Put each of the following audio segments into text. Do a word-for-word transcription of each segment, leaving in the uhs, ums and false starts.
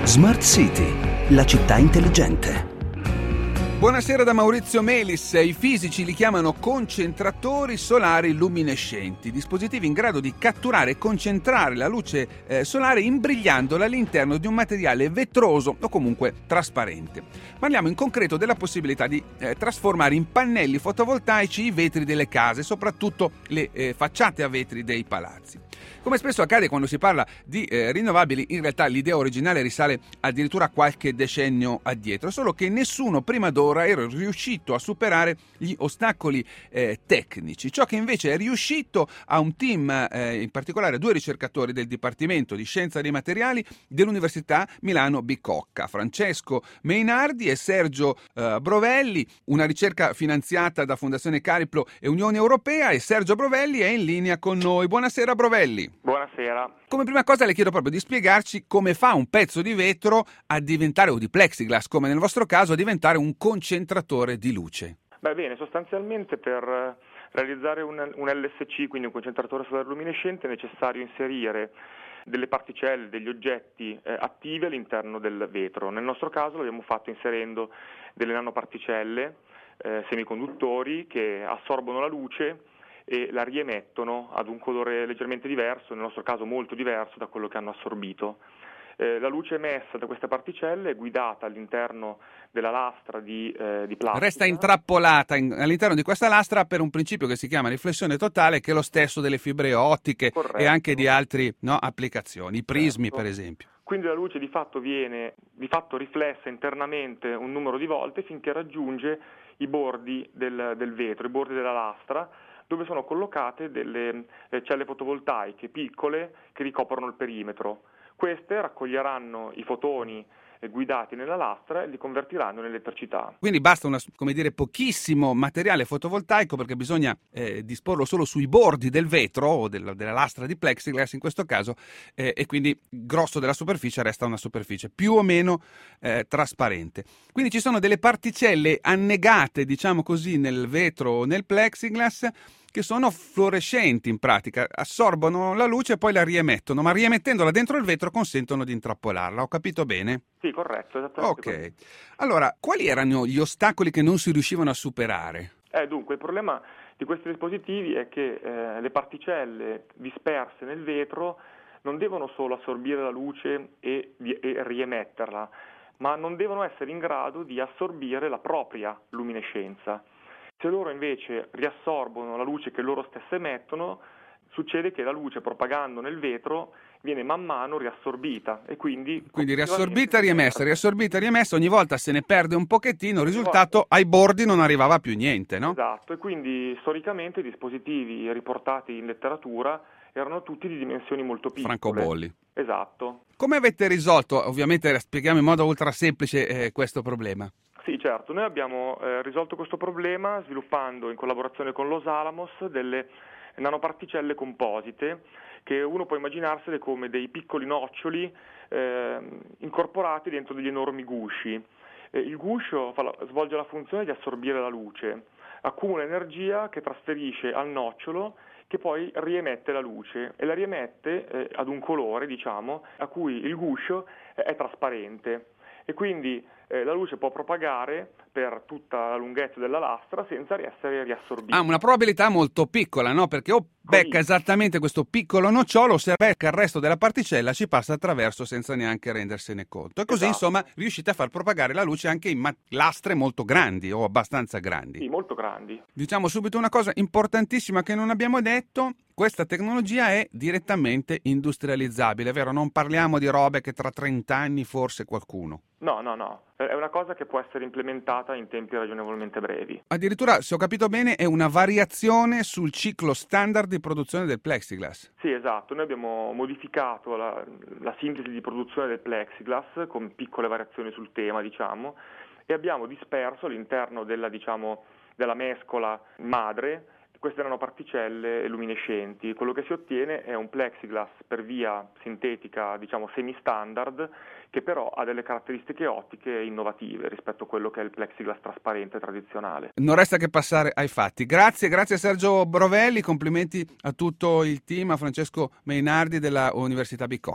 Smart City, la città intelligente. Buonasera da Maurizio Melis. I fisici li chiamano concentratori solari luminescenti, dispositivi in grado di catturare e concentrare la luce eh, solare imbrigliandola all'interno di un materiale vetroso o comunque trasparente. Parliamo in concreto della possibilità di eh, trasformare in pannelli fotovoltaici i vetri delle case, soprattutto le eh, facciate a vetri dei palazzi. Come spesso accade quando si parla di eh, rinnovabili, in realtà l'idea originale risale addirittura qualche decennio addietro, solo che nessuno prima d'ora era riuscito a superare gli ostacoli eh, tecnici. Ciò che invece è riuscito a un team, eh, in particolare due ricercatori del Dipartimento di Scienza dei Materiali dell'Università Milano Bicocca, Francesco Meinardi e Sergio eh, Brovelli, una ricerca finanziata da Fondazione Cariplo e Unione Europea, e Sergio Brovelli è in linea con noi. Buonasera Brovelli. Buonasera. Come prima cosa le chiedo proprio di spiegarci come fa un pezzo di vetro a diventare, o di plexiglass come nel vostro caso, a diventare un concentratore di luce. Beh, bene, sostanzialmente per realizzare un, un L S C, quindi un concentratore solare luminescente, è necessario inserire delle particelle, degli oggetti eh, attivi all'interno del vetro. Nel nostro caso lo abbiamo fatto inserendo delle nanoparticelle, eh, semiconduttori, che assorbono la luce e la riemettono ad un colore leggermente diverso, nel nostro caso molto diverso da quello che hanno assorbito. Eh, la luce emessa da queste particelle è guidata all'interno della lastra di, eh, di plastica. Resta intrappolata in, all'interno di questa lastra per un principio che si chiama riflessione totale, che è lo stesso delle fibre ottiche. Corretto. E anche di altre no, applicazioni, i prismi certo. Per esempio. Quindi la luce di fatto viene di fatto riflessa internamente un numero di volte finché raggiunge i bordi del, del vetro, i bordi della lastra, dove sono collocate delle eh, celle fotovoltaiche piccole che ricoprono il perimetro. Queste raccoglieranno i fotoni eh, guidati nella lastra e li convertiranno in elettricità. Quindi basta una, come dire, pochissimo materiale fotovoltaico, perché bisogna eh, disporlo solo sui bordi del vetro o del, della lastra di plexiglass in questo caso, eh, e quindi il grosso della superficie resta una superficie più o meno eh, trasparente. Quindi ci sono delle particelle annegate, diciamo così, nel vetro o nel plexiglass, che sono fluorescenti in pratica, assorbono la luce e poi la riemettono, ma riemettendola dentro il vetro consentono di intrappolarla. Ho capito bene? Sì, corretto, esattamente. Ok. Così. Allora, quali erano gli ostacoli che non si riuscivano a superare? Eh, dunque, il problema di questi dispositivi è che eh, le particelle disperse nel vetro non devono solo assorbire la luce e, e riemetterla, ma non devono essere in grado di assorbire la propria luminescenza. Se loro invece riassorbono la luce che loro stesse emettono, succede che la luce, propagando nel vetro, viene man mano riassorbita e quindi... Quindi riassorbita, riemessa, riassorbita, riemessa, ogni volta se ne perde un pochettino, il risultato ai bordi non arrivava più niente, no? Esatto, e quindi storicamente i dispositivi riportati in letteratura erano tutti di dimensioni molto piccole. Francobolli. Esatto. Come avete risolto, ovviamente spieghiamo in modo ultra semplice eh, questo problema? Sì, certo, noi abbiamo eh, risolto questo problema sviluppando in collaborazione con Los Alamos delle nanoparticelle composite che uno può immaginarsele come dei piccoli noccioli eh, incorporati dentro degli enormi gusci. Eh, il guscio fa la, svolge la funzione di assorbire la luce, accumula energia che trasferisce al nocciolo che poi riemette la luce e la riemette eh, ad un colore, diciamo, a cui il guscio eh, è trasparente. E quindi eh, la luce può propagare per tutta la lunghezza della lastra senza essere riassorbita. Ha una probabilità molto piccola, no? Perché o becca esattamente questo piccolo nocciolo, o se becca il resto della particella ci passa attraverso senza neanche rendersene conto. E così, esatto. Insomma, riuscite a far propagare la luce anche in ma- lastre molto grandi o abbastanza grandi. Sì, molto grandi. Diciamo subito una cosa importantissima che non abbiamo detto: questa tecnologia è direttamente industrializzabile, vero? Non parliamo di robe che tra trenta anni forse qualcuno. No, no, no. È una cosa che può essere implementata in tempi ragionevolmente brevi. Addirittura, se ho capito bene, è una variazione sul ciclo standard di produzione del plexiglass. Sì, esatto. Noi abbiamo modificato la, la sintesi di produzione del plexiglass con piccole variazioni sul tema, diciamo, e abbiamo disperso all'interno della, diciamo, della mescola madre queste erano particelle luminescenti. Quello che si ottiene è un plexiglass per via sintetica, diciamo semi-standard, che però ha delle caratteristiche ottiche innovative rispetto a quello che è il plexiglass trasparente tradizionale. Non resta che passare ai fatti. Grazie, grazie a Sergio Brovelli, complimenti a tutto il team, a Francesco Meinardi della Università Bicocca.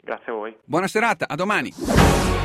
Grazie a voi. Buona serata, a domani.